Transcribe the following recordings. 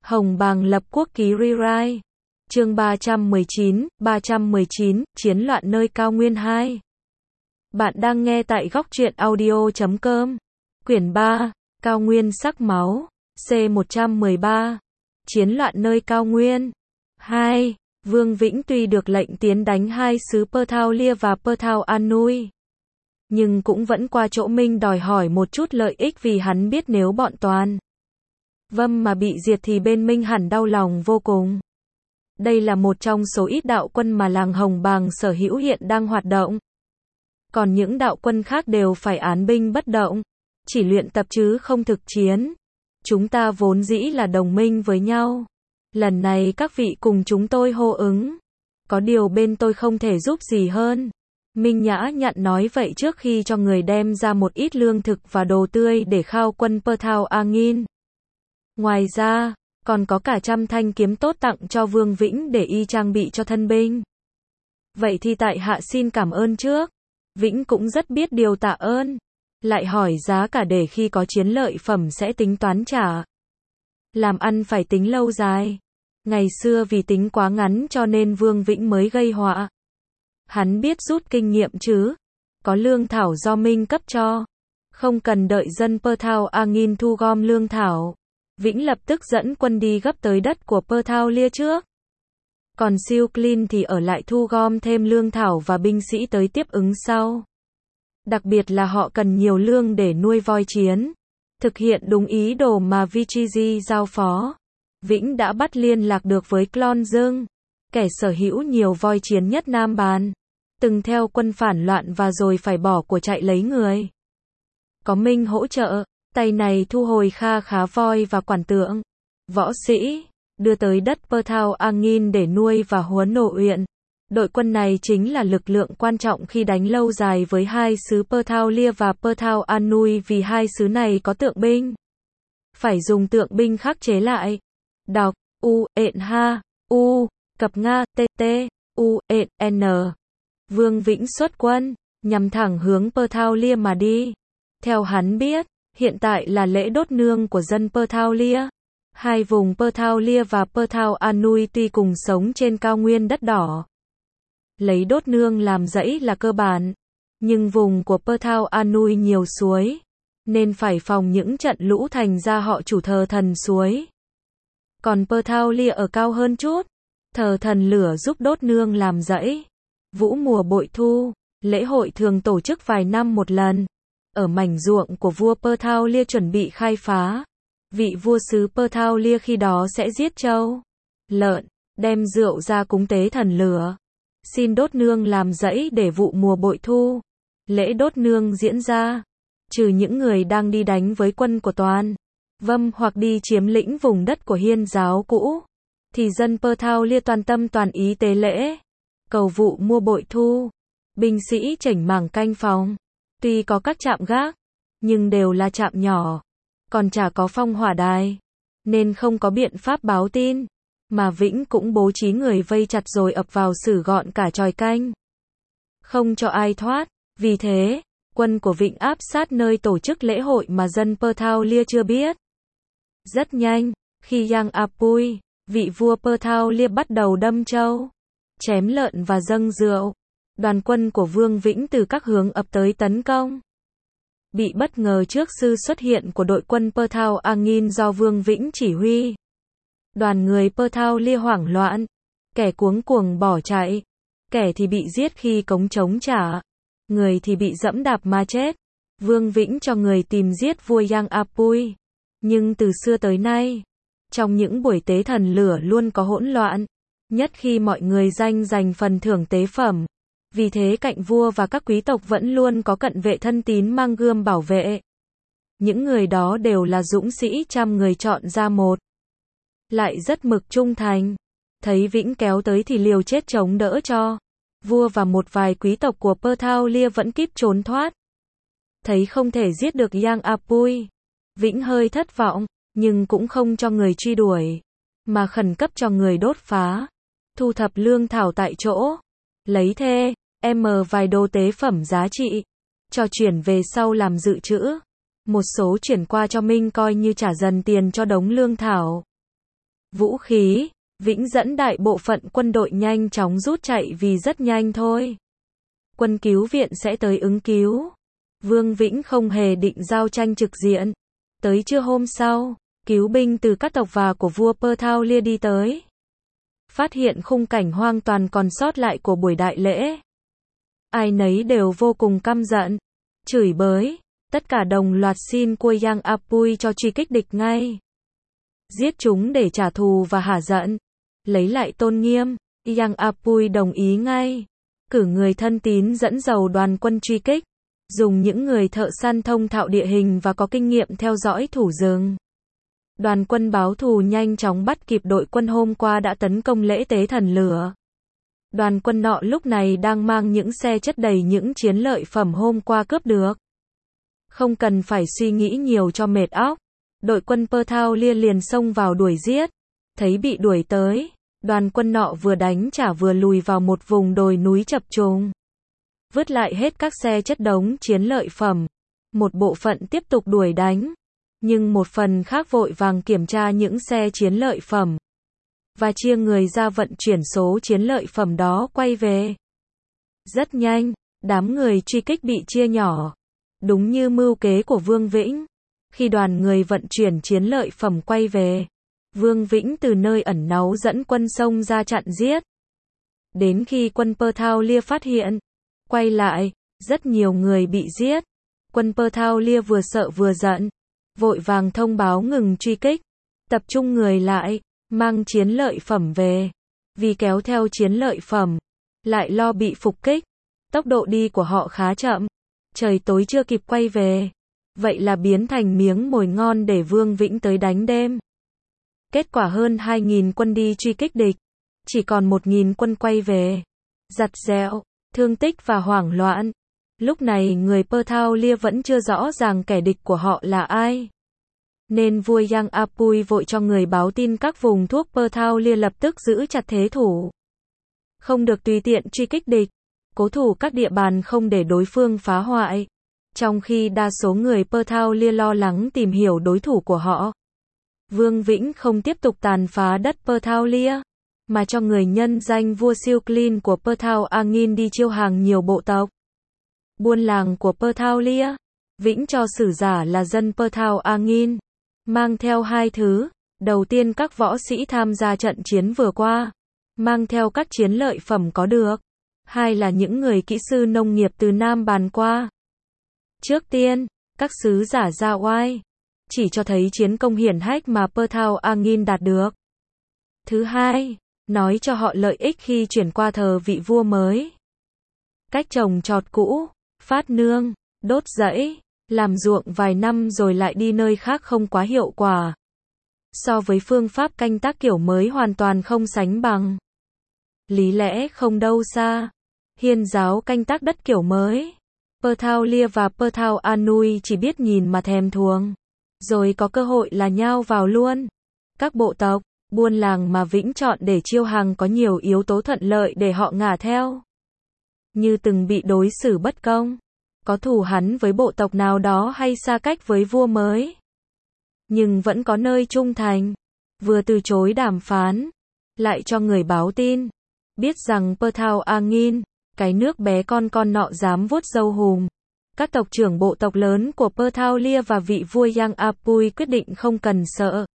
Hồng Bàng lập quốc ký rewrite. Chương 319, Chiến loạn nơi cao nguyên 2. Bạn đang nghe tại góc truyện audio.com. Quyển 3, Cao nguyên sắc máu, C113. Chiến loạn nơi cao nguyên 2. Vương Vĩnh tuy được lệnh tiến đánh hai xứ Perthaulia và Perthau An Nui, nhưng cũng vẫn qua chỗ Minh đòi hỏi một chút lợi ích, vì hắn biết nếu bọn Toàn Vâm mà bị diệt thì bên Minh hẳn đau lòng vô cùng. Đây là một trong số ít đạo quân mà làng Hồng Bàng sở hữu hiện đang hoạt động. Còn những đạo quân khác đều phải án binh bất động, chỉ luyện tập chứ không thực chiến. Chúng ta vốn dĩ là đồng minh với nhau. Lần này các vị cùng chúng tôi hô ứng. Có điều bên tôi không thể giúp gì hơn. Minh nhã nhặn nói vậy trước khi cho người đem ra một ít lương thực và đồ tươi để khao quân Perthau Angin. Ngoài ra, còn có cả 100 thanh kiếm tốt tặng cho Vương Vĩnh để y trang bị cho thân binh. Vậy thì tại hạ xin cảm ơn trước. Vĩnh cũng rất biết điều tạ ơn. Lại hỏi giá cả để khi có chiến lợi phẩm sẽ tính toán trả. Làm ăn phải tính lâu dài. Ngày xưa vì tính quá ngắn cho nên Vương Vĩnh mới gây họa. Hắn biết rút kinh nghiệm chứ. Có lương thảo do Minh cấp cho. Không cần đợi dân Perthau Angin thu gom lương thảo. Vĩnh lập tức dẫn quân đi gấp tới đất của Perthaulia trước. Còn Siêu Clean thì ở lại thu gom thêm lương thảo và binh sĩ tới tiếp ứng sau. Đặc biệt là họ cần nhiều lương để nuôi voi chiến. Thực hiện đúng ý đồ mà Vichiji giao phó. Vĩnh đã bắt liên lạc được với Clon Dương, kẻ sở hữu nhiều voi chiến nhất Nam Bàn. Từng theo quân phản loạn và rồi phải bỏ của chạy lấy người. Có Minh hỗ trợ, tay này thu hồi kha khá voi và quản tượng, võ sĩ, đưa tới đất Perthau Angin để nuôi và huấn nổ luyện. Đội quân này chính là lực lượng quan trọng khi đánh lâu dài với hai xứ Perthaulia và Perthau An Nui, vì hai xứ này có tượng binh. Phải dùng tượng binh khắc chế lại. Đọc, cập Nga, N. Vương Vĩnh xuất quân, nhằm thẳng hướng Perthaulia mà đi. Theo hắn biết, hiện tại là lễ đốt nương của dân Perthaulia. Hai vùng Perthaulia và Perthau An Nui tuy cùng sống trên cao nguyên đất đỏ. Lấy đốt nương làm rẫy là cơ bản. Nhưng vùng của Perthau An Nui nhiều suối, nên phải phòng những trận lũ, thành ra họ chủ thờ thần suối. Còn Perthaulia ở cao hơn chút, thờ thần lửa giúp đốt nương làm rẫy. Vũ mùa bội thu, lễ hội thường tổ chức vài năm một lần. Ở mảnh ruộng của vua Perthaulia chuẩn bị khai phá. Vị vua xứ Perthaulia khi đó sẽ giết trâu, lợn, đem rượu ra cúng tế thần lửa. Xin đốt nương làm rẫy để vụ mùa bội thu. Lễ đốt nương diễn ra. Trừ những người đang đi đánh với quân của Toàn Vâm hoặc đi chiếm lĩnh vùng đất của Hiên giáo cũ, thì dân Perthaulia toàn tâm toàn ý tế lễ, cầu vụ mùa bội thu. Binh sĩ chảnh mảng canh phòng. Tuy có các trạm gác, nhưng đều là trạm nhỏ. Còn chả có phong hỏa đài, nên không có biện pháp báo tin. Mà Vĩnh cũng bố trí người vây chặt rồi ập vào xử gọn cả chòi canh, không cho ai thoát. Vì thế, quân của Vĩnh áp sát nơi tổ chức lễ hội mà dân Perthaulia chưa biết. Rất nhanh, khi Yang Apui, vị vua Perthaulia bắt đầu đâm trâu, chém lợn và dâng rượu, đoàn quân của Vương Vĩnh từ các hướng ập tới tấn công. Bị bất ngờ trước sự xuất hiện của đội quân Perthau Angin do Vương Vĩnh chỉ huy. Đoàn người Perthaulia hoảng loạn, kẻ cuống cuồng bỏ chạy, kẻ thì bị giết khi cống chống trả, người thì bị dẫm đạp mà chết. Vương Vĩnh cho người tìm giết vua Yang Apui. Nhưng từ xưa tới nay, trong những buổi tế thần lửa luôn có hỗn loạn, nhất khi mọi người dành phần thưởng tế phẩm. Vì thế cạnh vua và các quý tộc vẫn luôn có cận vệ thân tín mang gươm bảo vệ. Những người đó đều là dũng sĩ, 100 người chọn ra một. Lại rất mực trung thành. Thấy Vĩnh kéo tới thì liều chết chống đỡ cho. Vua và một vài quý tộc của Perthaulia vẫn kíp trốn thoát. Thấy không thể giết được Yang Apui, Vĩnh hơi thất vọng, nhưng cũng không cho người truy đuổi, mà khẩn cấp cho người đốt phá, thu thập lương thảo tại chỗ, lấy vài đồ tế phẩm giá trị, cho chuyển về sau làm dự trữ. Một số chuyển qua cho Minh coi như trả dần tiền cho đống lương thảo. vũ khí, Vĩnh dẫn đại bộ phận quân đội nhanh chóng rút chạy vì rất nhanh thôi. Quân cứu viện sẽ tới ứng cứu. Vương Vĩnh không hề định giao tranh trực diện. Tới trưa hôm sau, cứu binh từ các tộc và của vua Perthaulia đi tới. Phát hiện khung cảnh hoang toàn còn sót lại của buổi đại lễ. Ai nấy đều vô cùng căm giận, chửi bới, tất cả đồng loạt xin cua Yang Apui cho truy kích địch ngay. Giết chúng để trả thù và hả giận, lấy lại tôn nghiêm. Yang Apui đồng ý ngay, cử người thân tín dẫn dầu đoàn quân truy kích, dùng những người thợ săn thông thạo địa hình và có kinh nghiệm theo dõi thủ rừng. Đoàn quân báo thù nhanh chóng bắt kịp đội quân hôm qua đã tấn công lễ tế thần lửa. Đoàn quân nọ lúc này đang mang những xe chất đầy những chiến lợi phẩm hôm qua cướp được. Không cần phải suy nghĩ nhiều cho mệt óc, đội quân Perthaulia liền xông vào đuổi giết. Thấy bị đuổi tới, đoàn quân nọ vừa đánh trả vừa lùi vào một vùng đồi núi chập trùng. Vứt lại hết các xe chất đống chiến lợi phẩm. Một bộ phận tiếp tục đuổi đánh, nhưng một phần khác vội vàng kiểm tra những xe chiến lợi phẩm và chia người ra vận chuyển số chiến lợi phẩm đó quay về. Rất nhanh, đám người truy kích bị chia nhỏ. Đúng như mưu kế của Vương Vĩnh. Khi đoàn người vận chuyển chiến lợi phẩm quay về, Vương Vĩnh từ nơi ẩn náu dẫn quân xông ra chặn giết. Đến khi quân Perthaulia phát hiện, quay lại, rất nhiều người bị giết. Quân Perthaulia vừa sợ vừa giận, vội vàng thông báo ngừng truy kích, tập trung người lại, mang chiến lợi phẩm về. Vì kéo theo chiến lợi phẩm, lại lo bị phục kích, tốc độ đi của họ khá chậm, trời tối chưa kịp quay về. Vậy là biến thành miếng mồi ngon để Vương Vĩnh tới đánh đêm. Kết quả hơn 2.000 quân đi truy kích địch, chỉ còn 1.000 quân quay về. Giặt giẹo, thương tích và hoảng loạn. Lúc này người Perthaulia vẫn chưa rõ ràng kẻ địch của họ là ai. Nên vua Yang Apui vội cho người báo tin các vùng thuốc Perthaulia lập tức giữ chặt thế thủ. Không được tùy tiện truy kích địch, cố thủ các địa bàn không để đối phương phá hoại. Trong khi đa số người Perthaulia lo lắng tìm hiểu đối thủ của họ, Vương Vĩnh không tiếp tục tàn phá đất Perthaulia, mà cho người nhân danh vua Siuclin của Perthau-Angin đi chiêu hàng nhiều bộ tộc, buôn làng của Perthaulia. Vĩnh cho sử giả là dân Perthau-Angin, mang theo hai thứ. Đầu tiên các võ sĩ tham gia trận chiến vừa qua, mang theo các chiến lợi phẩm có được. Hai là những người kỹ sư nông nghiệp từ Nam bàn qua. Trước tiên, các sứ giả ra oai, chỉ cho thấy chiến công hiển hách mà Perthau-Angin đạt được. Thứ hai, nói cho họ lợi ích khi chuyển qua thờ vị vua mới. Cách trồng trọt cũ, phát nương, đốt rẫy, làm ruộng vài năm rồi lại đi nơi khác không quá hiệu quả. So với phương pháp canh tác kiểu mới hoàn toàn không sánh bằng. Lý lẽ không đâu xa. Hiên giáo canh tác đất kiểu mới. Perthaulia và Perthau-Anui chỉ biết nhìn mà thèm thuồng. Rồi có cơ hội là nhao vào luôn. Các bộ tộc, buôn làng mà Vĩnh chọn để chiêu hàng có nhiều yếu tố thuận lợi để họ ngả theo. Như từng bị đối xử bất công, có thù hằn với bộ tộc nào đó hay xa cách với vua mới. Nhưng vẫn có nơi trung thành, vừa từ chối đàm phán, lại cho người báo tin. Biết rằng Perthau-Angin, cái nước bé con nọ dám vuốt râu hùm. Các tộc trưởng bộ tộc lớn của Perthaulia và vị vua Yang Apui quyết định không cần sợ.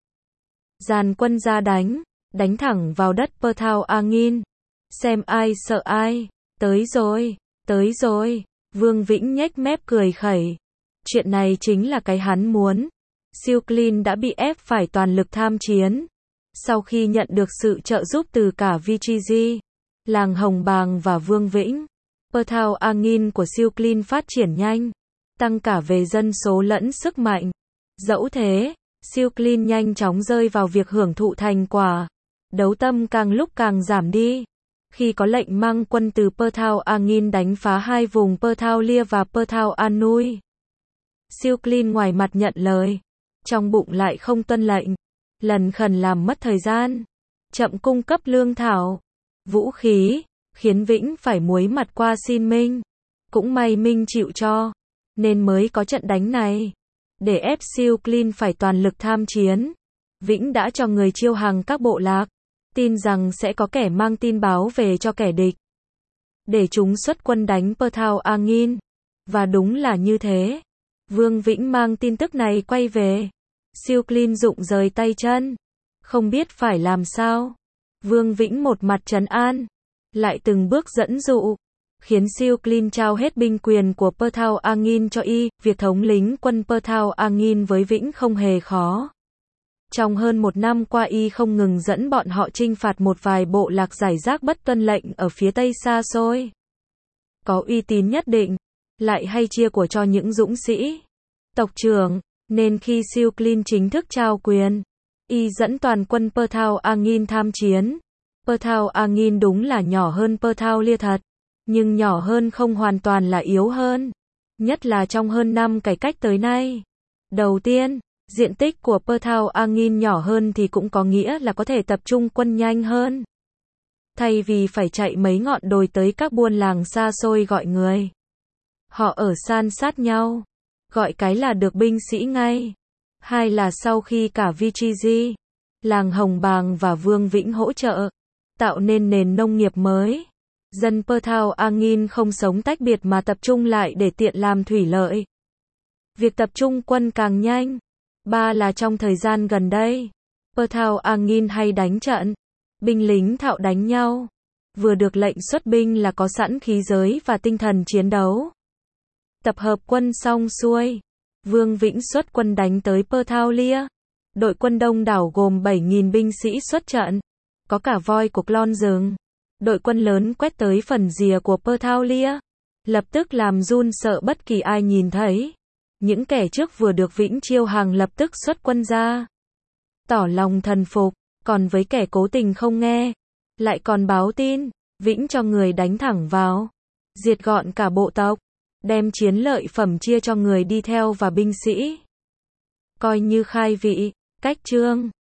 Dàn quân ra đánh thẳng vào đất Perthau-Angin. Xem ai sợ ai. Tới rồi. Vương Vĩnh nhếch mép cười khẩy. Chuyện này chính là cái hắn muốn. Siuclin đã bị ép phải toàn lực tham chiến. Sau khi nhận được sự trợ giúp từ cả Vichiji, làng Hồng Bàng và Vương Vĩnh, Perthau-Angin của Siuclin phát triển nhanh, tăng cả về dân số lẫn sức mạnh. Dẫu thế, Siuclin nhanh chóng rơi vào việc hưởng thụ thành quả. Đấu tâm càng lúc càng giảm đi. Khi có lệnh mang quân từ Perthau-Angin đánh phá hai vùng Perthaulia và Perthau-Anui, Siuclin ngoài mặt nhận lời, trong bụng lại không tuân lệnh, lần khẩn làm mất thời gian, chậm cung cấp lương thảo, vũ khí, khiến Vĩnh phải muối mặt qua xin Minh. Cũng may Minh chịu cho, nên mới có trận đánh này, để ép Siuclin phải toàn lực tham chiến. Vĩnh đã cho người chiêu hàng các bộ lạc, tin rằng sẽ có kẻ mang tin báo về cho kẻ địch, để chúng xuất quân đánh Perthao Angin. Và đúng là như thế. Vương Vĩnh mang tin tức này quay về. Siêu Clean rụng rời tay chân, không biết phải làm sao. Vương Vĩnh một mặt trấn an, lại từng bước dẫn dụ, khiến Siêu Clean trao hết binh quyền của Perthao Angin cho y. Việc thống lĩnh quân Perthao Angin với Vĩnh không hề khó. Trong hơn 1 năm qua y không ngừng dẫn bọn họ chinh phạt một vài bộ lạc rải rác bất tuân lệnh ở phía tây xa xôi, có uy tín nhất định, lại hay chia của cho những dũng sĩ, tộc trưởng, nên khi Siêu Clean chính thức trao quyền, y dẫn toàn quân Perthao Angin tham chiến. Perthao Angin đúng là nhỏ hơn Perthao Lia thật, nhưng nhỏ hơn không hoàn toàn là yếu hơn, nhất là trong hơn năm cải cách tới nay. Đầu tiên, diện tích của Perthao Angin nhỏ hơn thì cũng có nghĩa là có thể tập trung quân nhanh hơn. Thay vì phải chạy mấy ngọn đồi tới các buôn làng xa xôi gọi người, họ ở san sát nhau, gọi cái là được binh sĩ ngay. Hai là sau khi cả Vichiji, làng Hồng Bàng và Vương Vĩnh hỗ trợ, tạo nên nền nông nghiệp mới, dân Perthao Angin không sống tách biệt mà tập trung lại để tiện làm thủy lợi. Việc tập trung quân càng nhanh. Ba là trong thời gian gần đây, Perthao Angin hay đánh trận, binh lính thạo đánh nhau, vừa được lệnh xuất binh là có sẵn khí giới và tinh thần chiến đấu. Tập hợp quân xong xuôi, Vương Vĩnh xuất quân đánh tới Perthao Lia. Đội quân đông đảo gồm 7.000 binh sĩ xuất trận, có cả voi của Clon rừng. Đội quân lớn quét tới phần rìa của Perthao Lia, lập tức làm run sợ bất kỳ ai nhìn thấy. Những kẻ trước vừa được Vĩnh chiêu hàng lập tức xuất quân ra, tỏ lòng thần phục, còn với kẻ cố tình không nghe, lại còn báo tin, Vĩnh cho người đánh thẳng vào, diệt gọn cả bộ tộc, đem chiến lợi phẩm chia cho người đi theo và binh sĩ. Coi như khai vị, cách trương.